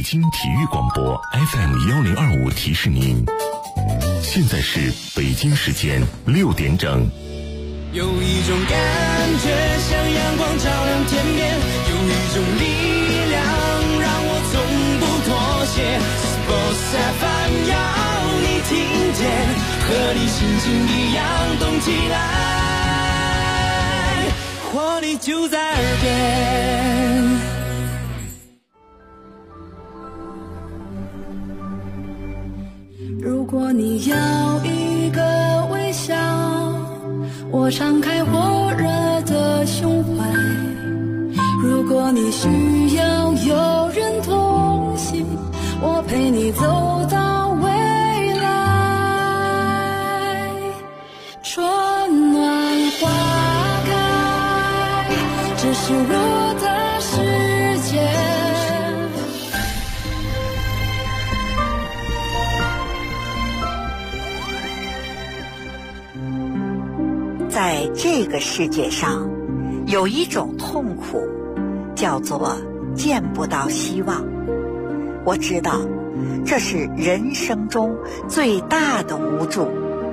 京体育广播 FM1025提示您，现在是北京时间6点整。 有一种感觉像阳光照亮天边，有一种力量让我从不妥协。Sports FM 要你听见，和你心情一样动起来，活力就在耳边。 如果你要一个微笑，我敞开火热的胸怀。如果你需要有人同行，我陪你走到未来。春暖花开，这是我的世界。 在这个世界上，有一种痛苦，叫做见不到希望。我知道，这是人生中最大的无助。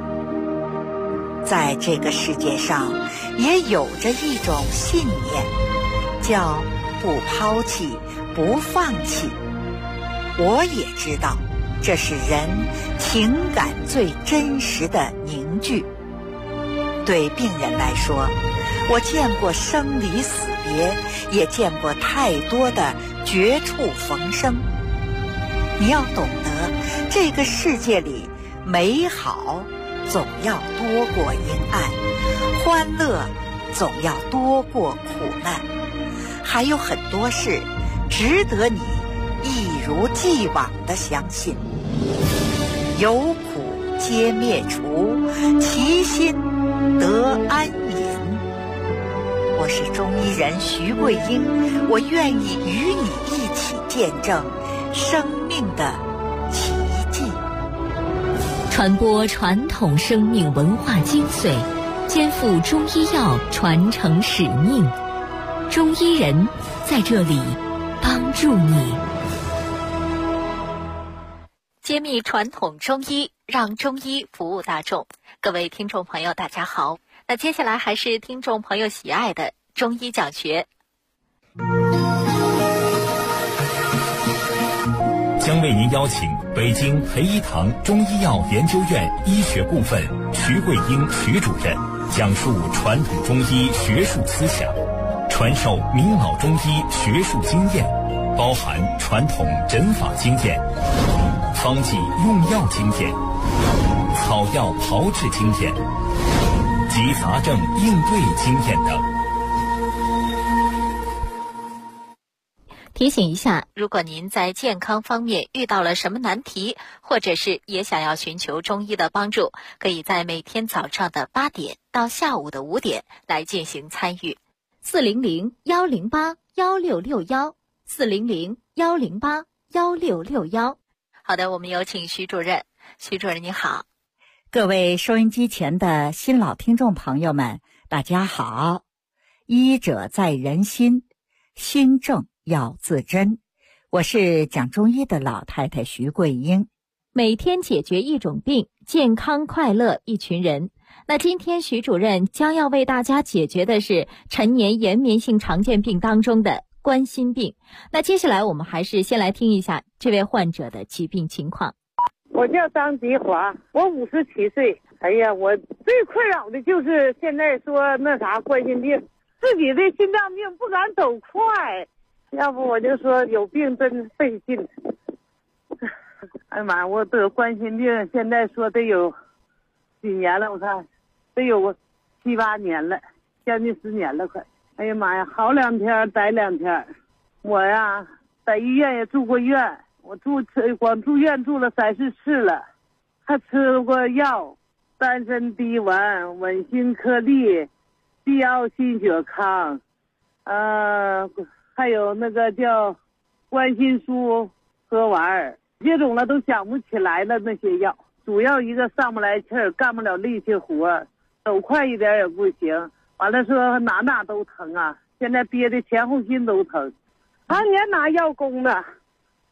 在这个世界上，也有着一种信念，叫不抛弃，不放弃。我也知道，这是人情感最真实的凝聚。对病人来说，我见过生离死别，也见过太多的绝处逢生。你要懂得，这个世界里美好总要多过阴暗，欢乐总要多过苦难，还有很多事值得你一如既往地相信。有苦皆灭除，其心得安隐。我是中医人徐桂英，我愿意与你一起见证生命的奇迹， 传播传统生命文化精髓，肩负中医药传承使命。中医人在这里帮助你，揭秘传统中医，让中医服务大众。各位听众朋友大家好，那接下来还是听众朋友喜爱的中医讲学。 将为您邀请北京培一堂中医药研究院医学部分徐桂英徐主任讲述传统中医学术思想，传授名老中医学术经验，包含传统诊法经验、方剂用药经验、草药炮制经验及杂症应对经验等。 提醒一下，如果您在健康方面遇到了什么难题，或者是也想要寻求中医的帮助，可以在每天早上的8点到下午的5点来进行参与。400-108-1661，400-108-1661。好的，我们有请徐主任。徐主任你好。 各位收音机前的新老听众朋友们，大家好。医者在人心，心正要自珍。我是讲中医的老太太徐桂英。 每天解决一种病，健康快乐一群人。那今天徐主任将要为大家解决的是陈年延绵性常见病当中的冠心病。那接下来我们还是先来听一下这位患者的疾病情况。 我叫张吉华，我57岁。哎呀，我最困扰的就是现在说那啥冠心病，自己的心脏病不敢走快，要不我就说有病真费劲。哎呀妈，我得冠心病现在说得有几年了，我看得有7、8年了，将近10年了快。哎呀妈呀，好2天待2天。我呀在医院也住过院，我光住院住了3、4次了，还吃过药，丹参滴丸、稳心颗粒、必奥心血康，还有那个叫关心舒喝丸，接种了都想不起来了那些药，主要一个上不来气儿，干不了力气活，走快一点也不行，完了说哪都疼啊，现在憋的前后心都疼，常年拿药攻的，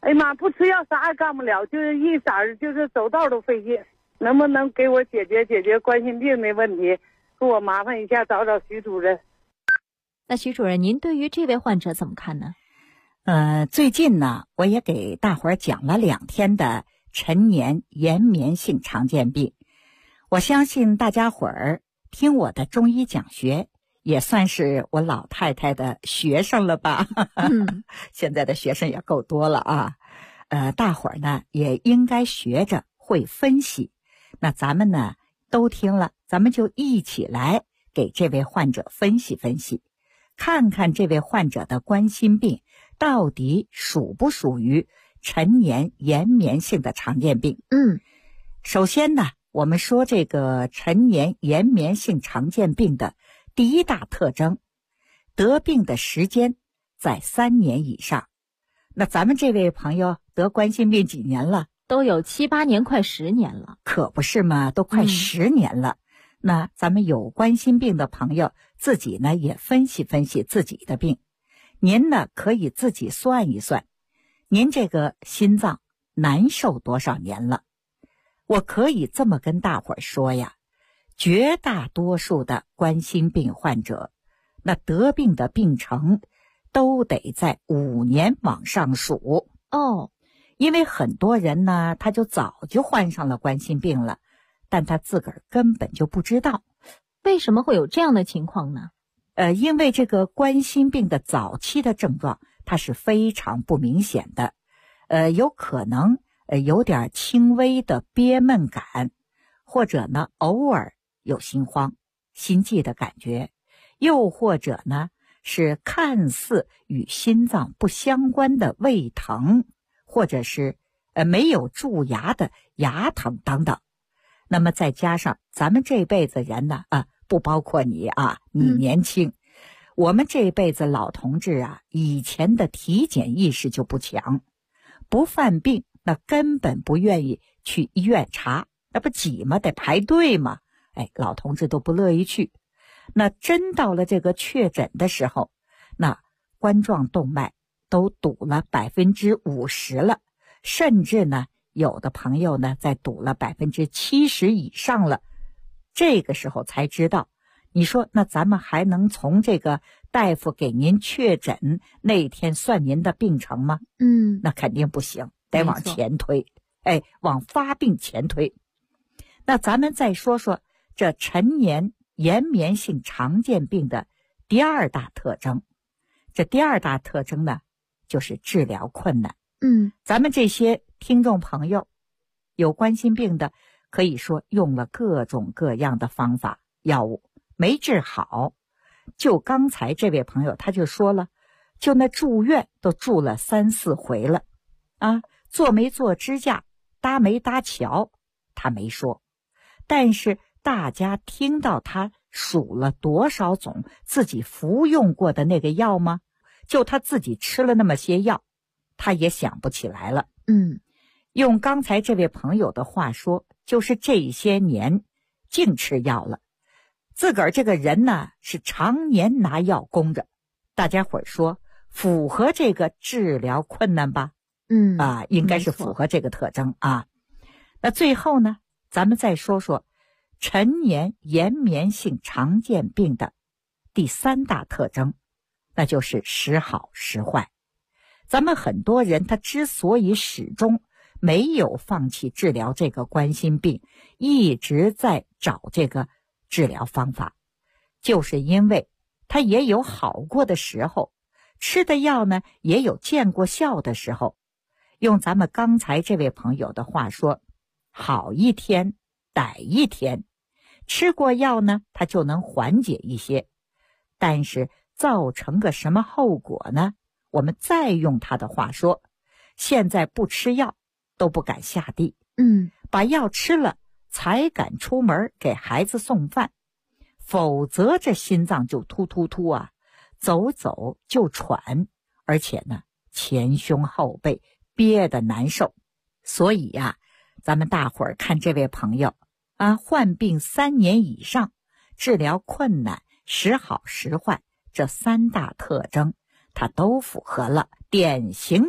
哎呀妈，不吃药啥也干不了，就是一色儿就是走道都费劲。能不能给我解决冠心病的问题？给我麻烦一下，找徐主任。 那徐主任，您对于这位患者怎么看呢？ 最近呢，我也给大伙儿讲了2天的陈年延绵性常见病。我相信大家伙儿听我的中医讲学，也算是我老太太的学生了吧？现在的学生也够多了啊。大伙儿呢也应该学着会分析。那咱们呢都听了，咱们就一起来给这位患者分析分析，看看这位患者的冠心病到底属不属于陈年延绵性的常见病。首先呢，我们说这个陈年延绵性常见病的第一大特征，得病的时间在3年以上。那咱们这位朋友得冠心病几年了？ 都有7、8年，快10年了。 可不是嘛，都快10年了。那咱们有冠心病的朋友自己呢也分析分析自己的病。您呢可以自己算一算，您这个心脏难受多少年了。我可以这么跟大伙儿说呀，绝大多数的冠心病患者，那得病的病程都得在5年往上数。因为很多人呢他就早就患上了冠心病了，但他自个儿根本就不知道。 为什么会有这样的情况呢？ 因为这个冠心病的早期的症状它是非常不明显的，有可能有点轻微的憋闷感，或者呢偶尔有心慌、心悸的感觉，又或者呢是看似与心脏不相关的胃疼，或者是没有蛀牙的牙疼等等。那么再加上咱们这辈子人呢不包括你啊，你年轻，我们这辈子老同志啊，以前的体检意识就不强，不犯病那根本不愿意去医院查，那不挤吗？得排队嘛。老同志都不乐意去。那真到了这个确诊的时候，那冠状动脉都堵了50%了，甚至呢有的朋友呢在堵了70%以上了。这个时候才知道，你说那咱们还能从这个大夫给您确诊那天算您的病程吗？那肯定不行，得往前推，往发病前推。那咱们再说说这陈年延绵性常见病的第2大特征。这第2大特征呢，就是治疗困难。咱们这些听众朋友有冠心病的，可以说用了各种各样的方法药物没治好。就刚才这位朋友他就说了，就那住院都住了3、4回了做没做支架，搭没搭桥他没说，但是大家听到他数了多少种自己服用过的那个药吗？就他自己吃了那么些药，他也想不起来了。用刚才这位朋友的话说，就是这些年净吃药了，自个儿这个人呢是常年拿药供着。大家伙儿说符合这个治疗困难吧？应该是符合这个特征啊。那最后呢，咱们再说说陈年延绵性常见病的第3大特征，那就是时好时坏。咱们很多人他之所以始终没有放弃治疗这个冠心病，一直在找这个治疗方法，就是因为他也有好过的时候，吃的药呢也有见过效的时候。用咱们刚才这位朋友的话说，好一天歹一天，吃过药呢他就能缓解一些，但是造成个什么后果呢？我们再用他的话说，现在不吃药都不敢下地，把药吃了才敢出门给孩子送饭，否则这心脏就突突突啊，走走就喘，而且呢前胸后背憋得难受。所以呀，咱们大伙儿看这位朋友患病3年以上，治疗困难，时好时坏，这3大特征他都符合了，典型的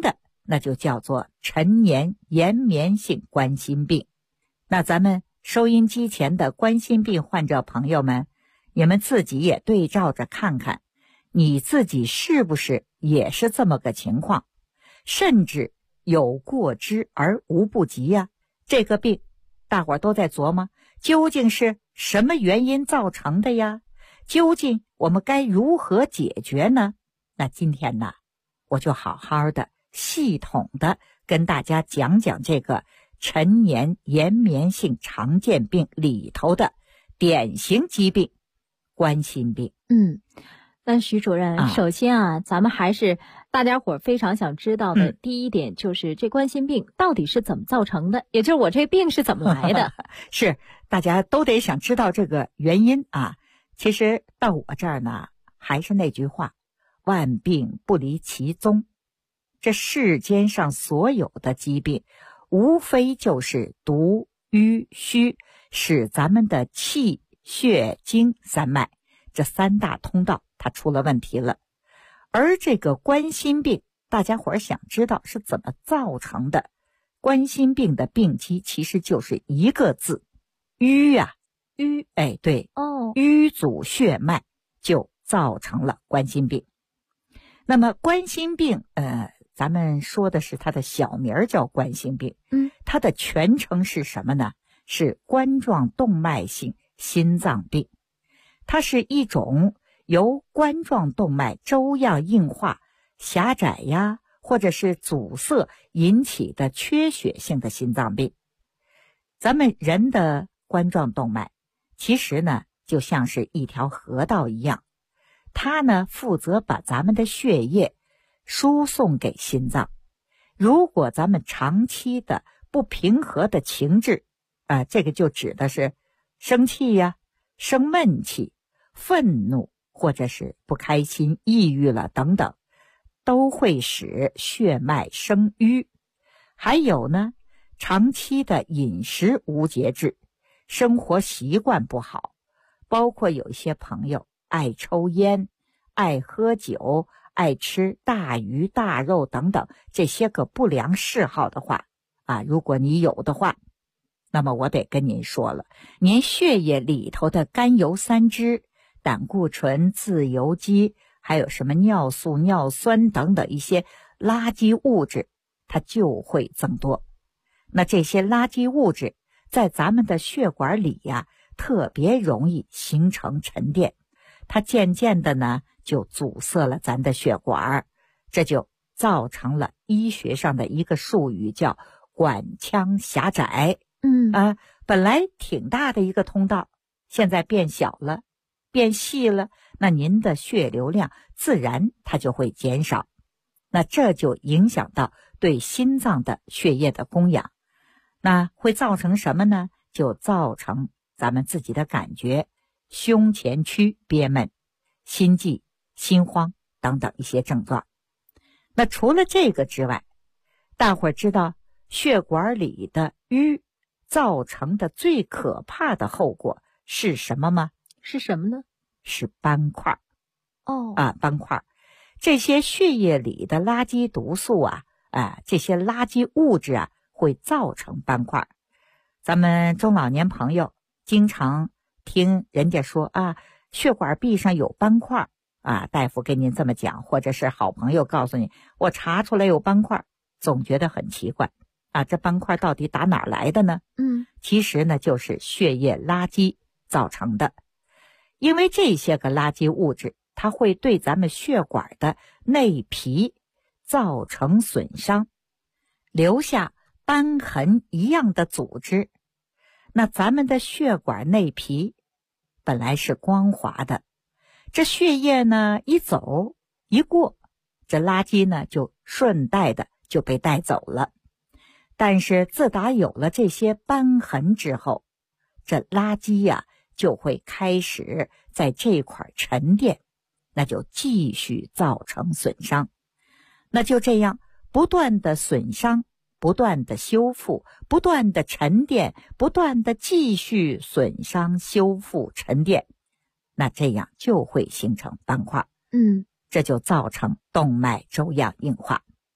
那就叫做陈年延绵性冠心病。那咱们收音机前的冠心病患者朋友们，你们自己也对照着看看，你自己是不是也是这么个情况，甚至有过之而无不及呀。这个病大伙儿都在琢磨，究竟是什么原因造成的呀？究竟我们该如何解决呢？那今天呢，我就好好的系统的跟大家讲讲这个陈年延绵性常见病里头的典型疾病冠心病。 那徐主任，首先咱们还是大家伙非常想知道的第一点，就是这冠心病到底是怎么造成的，也就是我这病是怎么来的。 是，大家都得想知道这个原因啊。其实到我这儿呢，还是那句话，万病不离其宗。这世间上所有的疾病，无非就是毒瘀虚，使咱们的气血经三脉这三大通道它出了问题了。而这个冠心病，大家伙儿想知道是怎么造成的。冠心病的病机其实就是一个字，瘀啊。瘀，哎，对，瘀阻血脉就造成了冠心病。那么冠心病咱们说的是它的小名叫冠心病，它的全称是什么呢？是冠状动脉性心脏病。它是一种由冠状动脉粥样硬化、狭窄呀，或者是阻塞引起的缺血性的心脏病。咱们人的冠状动脉其实呢就像是一条河道一样，它呢负责把咱们的血液输送给心脏。如果咱们长期的不平和的情志，这个就指的是生气呀、生闷气、愤怒，或者是不开心、抑郁了等等，都会使血脉生瘀。还有呢，长期的饮食无节制，生活习惯不好，包括有一些朋友爱抽烟、爱喝酒、爱吃大鱼大肉等等这些个不良嗜好的话如果你有的话，那么我得跟您说了，您血液里头的甘油三酯、胆固醇、自由基，还有什么尿素、尿酸等等一些垃圾物质，它就会增多。那这些垃圾物质在咱们的血管里特别容易形成沉淀，它渐渐的呢就阻塞了咱的血管，这就造成了医学上的一个术语叫管腔狭窄。本来挺大的一个通道，现在变小了，变细了，那您的血流量自然它就会减少，那这就影响到对心脏的血液的供养。那会造成什么呢？就造成咱们自己的感觉胸前区憋闷、心悸、心慌等等一些症状。那除了这个之外，大伙儿知道血管里的瘀造成的最可怕的后果是什么吗？ 是什么呢？ 是斑块。斑块，这些血液里的垃圾毒素这些垃圾物质会造成斑块。咱们中老年朋友经常听人家说血管壁上有斑块大夫跟您这么讲，或者是好朋友告诉你我查出来有斑块，总觉得很奇怪这斑块到底打哪儿来的呢？其实呢就是血液垃圾造成的。因为这些个垃圾物质它会对咱们血管的内皮造成损伤，留下瘢痕一样的组织。那咱们的血管内皮本来是光滑的，这血液呢一走一过，这垃圾呢就顺带的就被带走了。但是自打有了这些瘢痕之后，这垃圾就会开始在这块沉淀，那就继续造成损伤。那就这样不断的损伤，不断的修复，不断的沉淀，不断的继续损伤、修复、沉淀，那这样就会形成斑块。这就造成动脉粥样硬化。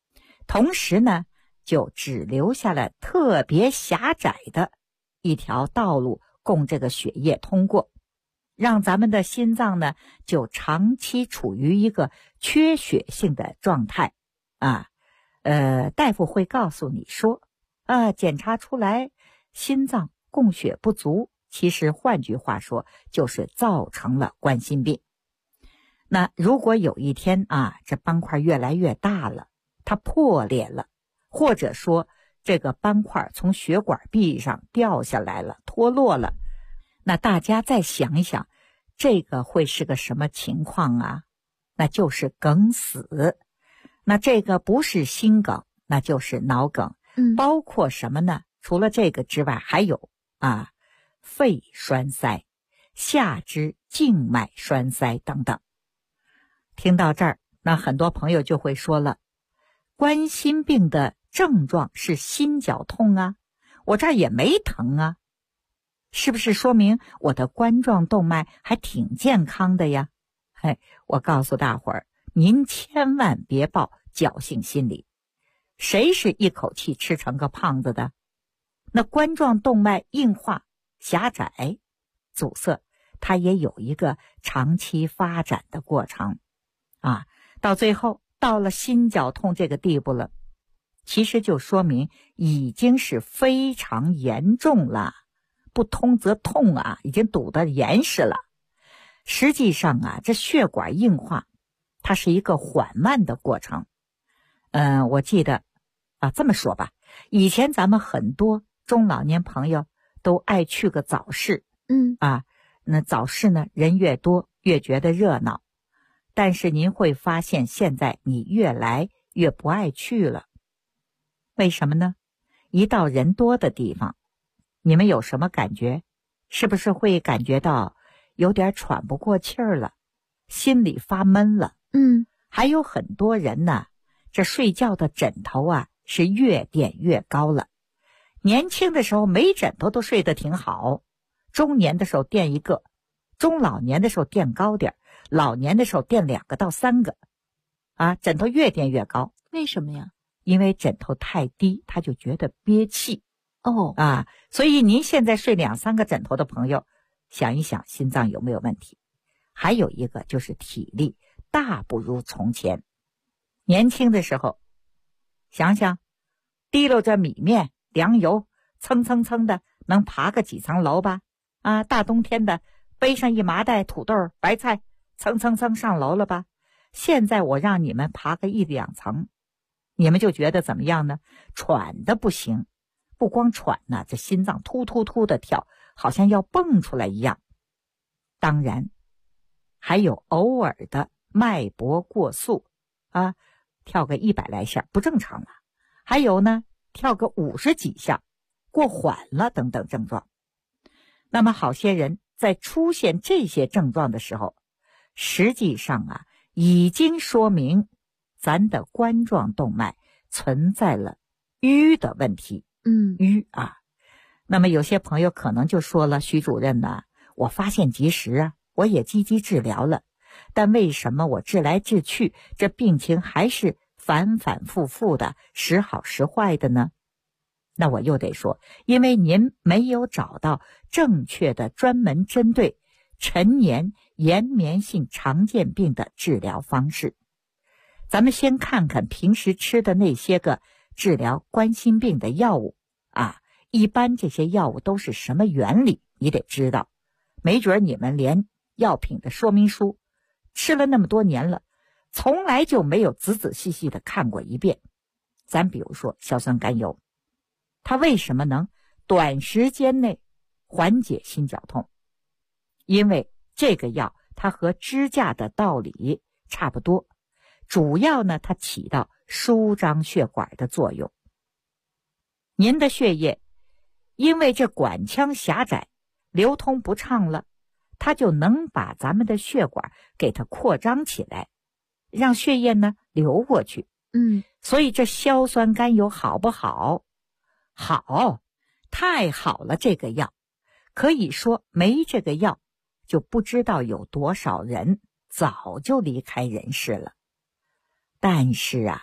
同时呢，就只留下了特别狭窄的一条道路供这个血液通过，让咱们的心脏呢就长期处于一个缺血性的状态啊。大夫会告诉你说检查出来心脏供血不足，其实换句话说就是造成了冠心病。那如果有一天这斑块越来越大了，它破裂了，或者说这个斑块从血管壁上掉下来了，脱落了，那大家再想一想，这个会是个什么情况啊？那就是梗死。那这个不是心梗，那就是脑梗。包括什么呢？除了这个之外，还有肺栓塞、下肢静脉栓塞等等。听到这儿，那很多朋友就会说了，冠心病的症状是心绞痛啊，我这儿也没疼啊，是不是说明我的冠状动脉还挺健康的呀？我告诉大伙儿，您千万别抱侥幸心理。谁是一口气吃成个胖子的？那冠状动脉硬化、狭窄、阻塞，它也有一个长期发展的过程到最后到了心绞痛这个地步了，其实就说明已经是非常严重了，不通则痛已经堵得严实了。实际上这血管硬化它是一个缓慢的过程。我记得这么说吧，以前咱们很多中老年朋友都爱去个早市。那早市呢，人越多越觉得热闹，但是您会发现现在你越来越不爱去了。为什么呢？一到人多的地方，你们有什么感觉？是不是会感觉到有点喘不过气儿了，心里发闷了？还有很多人呢，这睡觉的枕头是越垫越高了。年轻的时候没枕头都睡得挺好，中年的时候垫一个，中老年的时候垫高点，老年的时候垫2个到3个枕头越垫越高。 为什么呀？ 因为枕头太低，他就觉得憋气所以您现在睡2、3个枕头的朋友，想一想心脏有没有问题。还有一个就是体力大不如从前。年轻的时候想想，提溜着米面粮油，蹭蹭蹭的能爬个几层楼吧大冬天的背上一麻袋土豆白菜，蹭蹭蹭上楼了吧。现在我让你们爬个1、2层，你们就觉得怎么样呢？喘的不行，不光喘呢，这心脏突突突的跳，好像要蹦出来一样。当然还有偶尔的脉搏过速跳个100来下不正常了，还有呢跳个50几下过缓了等等症状。那么好些人在出现这些症状的时候，实际上已经说明咱的冠状动脉存在了淤的问题。淤那么有些朋友可能就说了，徐主任呢，我发现及时我也积极治疗了，但为什么我治来治去，这病情还是反反复复的，时好时坏的呢？那我又得说，因为您没有找到正确的专门针对陈年延绵性常见病的治疗方式。咱们先看看平时吃的那些个治疗冠心病的药物一般这些药物都是什么原理，你得知道。没准你们连药品的说明书吃了那么多年了，从来就没有仔仔细细的看过一遍。咱比如说硝酸甘油，它为什么能短时间内缓解心绞痛？因为这个药它和支架的道理差不多，主要呢它起到舒张血管的作用。您的血液因为这管腔狭窄，流通不畅了，它就能把咱们的血管给它扩张起来，让血液呢流过去。所以这硝酸甘油好不好？好，太好了。这个药可以说没这个药就不知道有多少人早就离开人世了。但是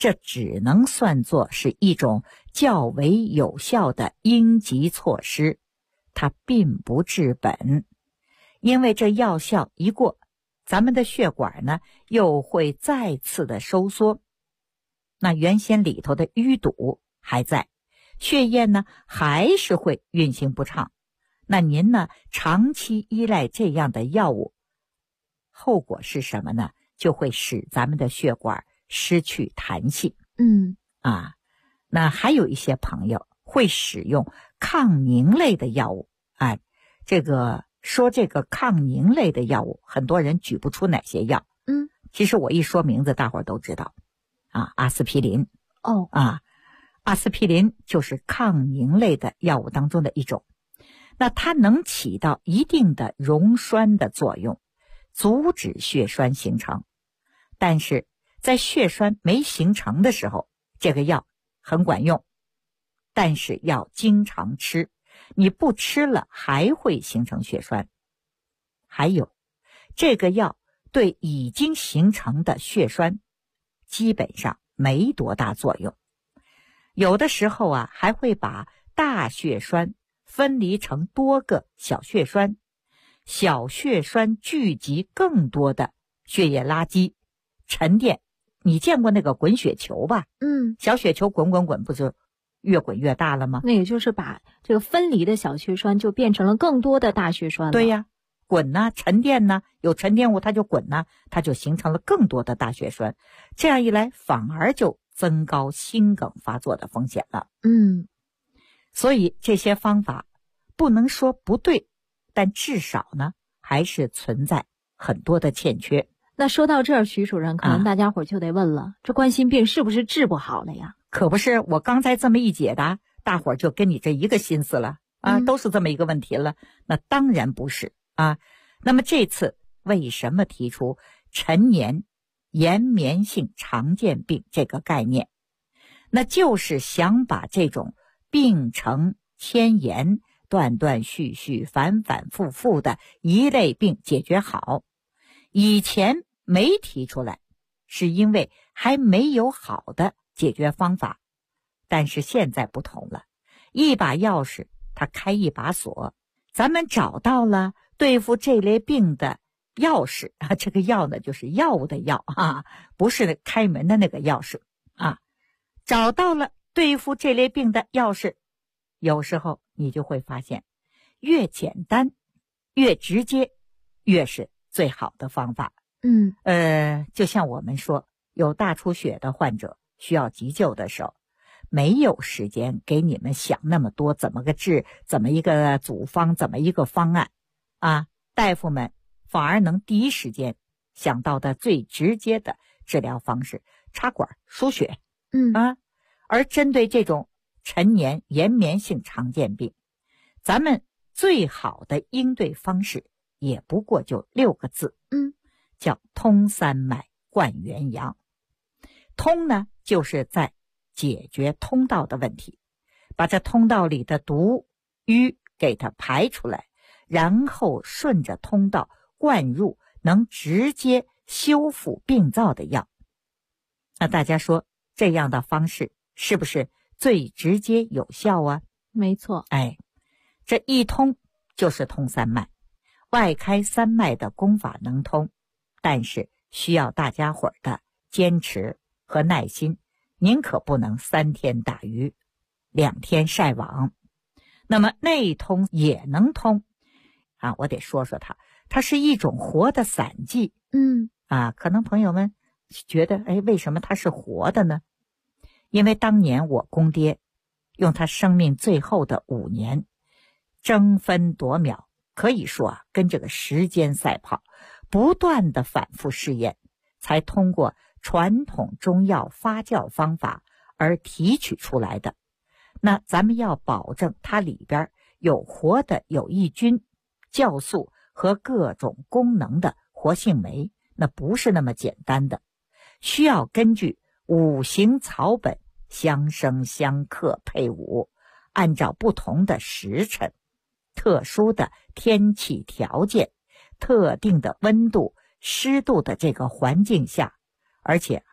这只能算作是一种较为有效的应急措施，它并不治本。因为这药效一过，咱们的血管呢又会再次的收缩，那原先里头的淤堵还在，血液呢还是会运行不畅。那您呢长期依赖这样的药物，后果是什么呢？就会使咱们的血管失去弹性。那还有一些朋友会使用抗凝类的药物。这个抗凝类的药物，很多人举不出哪些药。其实我一说名字大伙儿都知道。阿司匹林。阿司匹林就是抗凝类的药物当中的一种。那它能起到一定的溶栓的作用，阻止血栓形成。但是在血栓没形成的时候，这个药很管用，但是要经常吃，你不吃了还会形成血栓。还有，这个药对已经形成的血栓基本上没多大作用，有的时候还会把大血栓分离成多个小血栓，小血栓聚集更多的血液垃圾沉淀。你见过那个滚雪球吧？小雪球滚滚滚，不就越滚越大了吗？ 那也就是把这个分离的小血栓就变成了更多的大血栓了。 对呀，滚沉淀有沉淀物它就滚它就形成了更多的大血栓。这样一来反而就增高心梗发作的风险了。所以这些方法不能说不对，但至少呢还是存在很多的欠缺。 那说到这儿，徐主任，可能大家伙就得问了，这冠心病是不是治不好了呀？ 可不是，我刚才这么一解答，大伙就跟你这一个心思了都是这么一个问题了。那当然不是那么这次为什么提出陈年延绵性常见病这个概念？那就是想把这种病程迁延、断断续续、反反复复的一类病解决好。以前没提出来，是因为还没有好的解决方法。但是现在不同了，一把钥匙它开一把锁，咱们找到了对付这类病的钥匙这个药呢就是药物的药不是开门的那个钥匙找到了对付这类病的钥匙，有时候你就会发现，越简单越直接越是最好的方法。就像我们说，有大出血的患者需要急救的时候，没有时间给你们想那么多怎么个治，怎么一个组方，怎么一个方案大夫们反而能第一时间想到的最直接的治疗方式，插管输血。而针对这种陈年延绵性常见病，咱们最好的应对方式也不过就6个字，叫通三脉贯元阳。通呢，就是在解决通道的问题，把这通道里的毒瘀给它排出来，然后顺着通道灌入能直接修复病灶的药。那大家说这样的方式是不是最直接有效啊？ 没错。 这一通就是通三脉，外开三脉的功法能通，但是需要大家伙的坚持和耐心，您可不能3天打鱼2天晒网。那么内通也能通我得说说它是一种活的散剂。可能朋友们觉得为什么它是活的呢？因为当年我公爹用他生命最后的5年争分夺秒，可以说跟这个时间赛跑，不断的反复试验，才通过传统中药发酵方法而提取出来的。那咱们要保证它里边有活的有益菌、酵素和各种功能的活性酶，那不是那么简单的，需要根据5行草本相生相克配伍，按照不同的时辰、特殊的天气条件、特定的温度、湿度的这个环境下，而且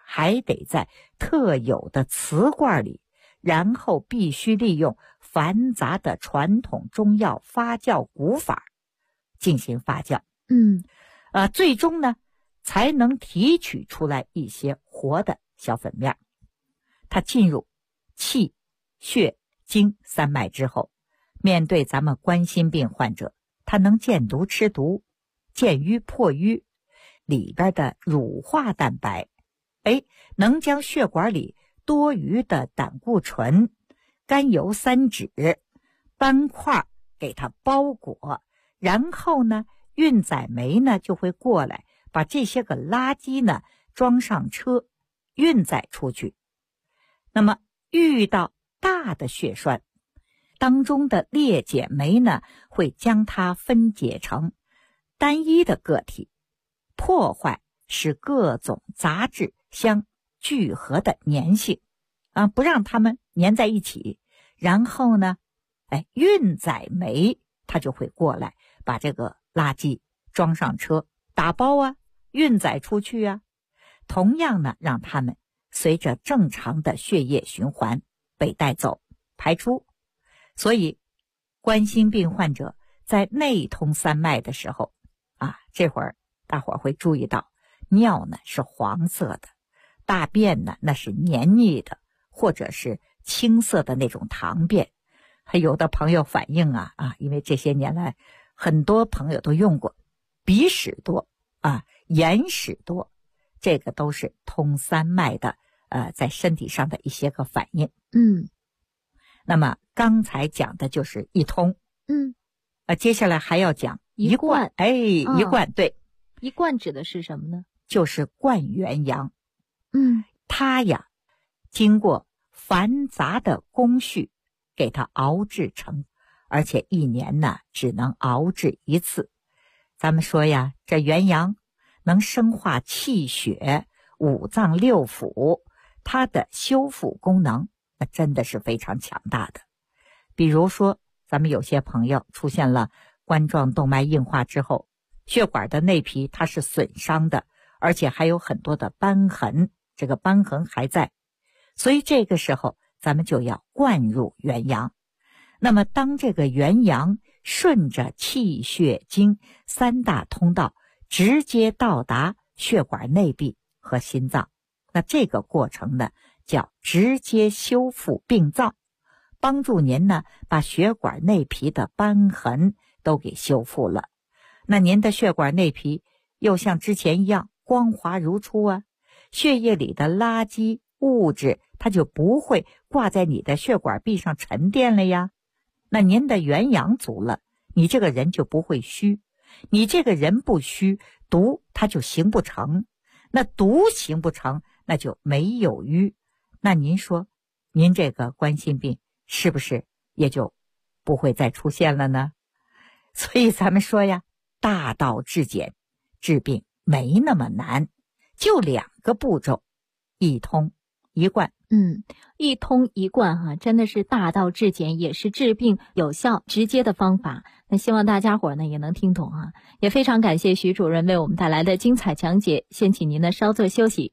还得在特有的瓷罐里，然后必须利用繁杂的传统中药发酵古法进行发酵。最终呢，才能提取出来一些活的小粉面。它进入气、血、经三脉之后，面对咱们冠心病患者，它能见毒吃毒，见瘀破瘀，里边的乳化蛋白，能将血管里多余的胆固醇、甘油三酯、斑块给它包裹，然后呢，运载酶呢就会过来，把这些个垃圾呢装上车，运载出去。那么遇到大的血栓，当中的裂解酶呢会将它分解成单一的个体，破坏使各种杂质相聚合的粘性不让它们粘在一起。然后呢运载酶它就会过来，把这个垃圾装上车，打包运载出去同样呢，让它们随着正常的血液循环被带走排出。所以冠心病患者在内通三脉的时候这会儿大伙儿会注意到，尿呢是黄色的，大便呢那是黏腻的，或者是青色的那种糖便。还有的朋友反映因为这些年来很多朋友都用过，鼻屎多眼屎多，这个都是通三脉的在身体上的一些个反应。那么刚才讲的就是一通，接下来还要讲一贯。一贯，对， 一贯指的是什么呢？ 就是灌元阳。它经过繁杂的工序给它熬制成，而且一年呢只能熬制一次。咱们说这元阳能生化气血、五脏六腑，它的修复功能那真的是非常强大的。比如说咱们有些朋友出现了冠状动脉硬化之后，血管的内皮它是损伤的，而且还有很多的瘢痕，这个瘢痕还在，所以这个时候咱们就要灌入元阳。那么当这个元阳顺着气血经三大通道直接到达血管内壁和心脏，那这个过程呢叫直接修复病灶，帮助您呢把血管内皮的瘢痕都给修复了。那您的血管内皮又像之前一样光滑如初血液里的垃圾物质它就不会挂在你的血管壁上沉淀了呀。那您的元阳足了，你这个人就不会虚，你这个人不虚，毒它就行不成，那毒行不成，那就没有瘀。那您说您这个冠心病是不是也就不会再出现了呢？所以咱们说大道至简，治病没那么难，就2个步骤，一通一贯。 一通一贯真的是大道至简，也是治病有效直接的方法。那希望大家伙呢也能听懂也非常感谢徐主任为我们带来的精彩讲解，先请您呢稍作休息。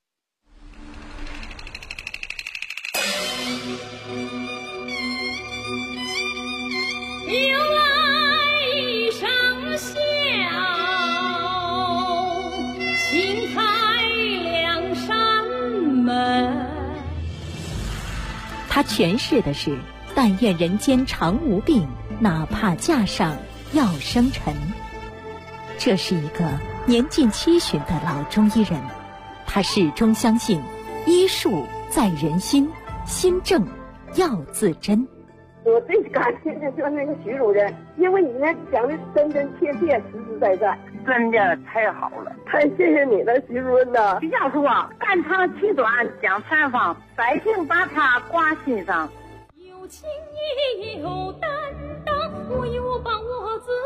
他诠释的是但愿人间常无病，哪怕架上药生尘。这是一个年近70的老中医人，他始终相信医术在人心，心正药自真。 我最感谢的就是那个徐主任，因为你那讲的真真切切、实实在在，真的太好了，太谢谢你了，徐主任呐！徐教授肝长气短讲采访，百姓把他挂心上。 有情也有担当，我有把我自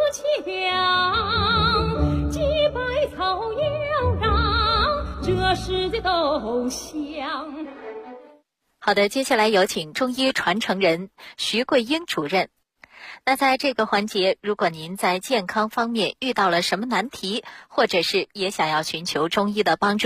强，几百草要让这世界都香。 好的，接下来有请中医传承人徐桂英主任。那在这个环节，如果您在健康方面遇到了什么难题，或者是也想要寻求中医的帮助，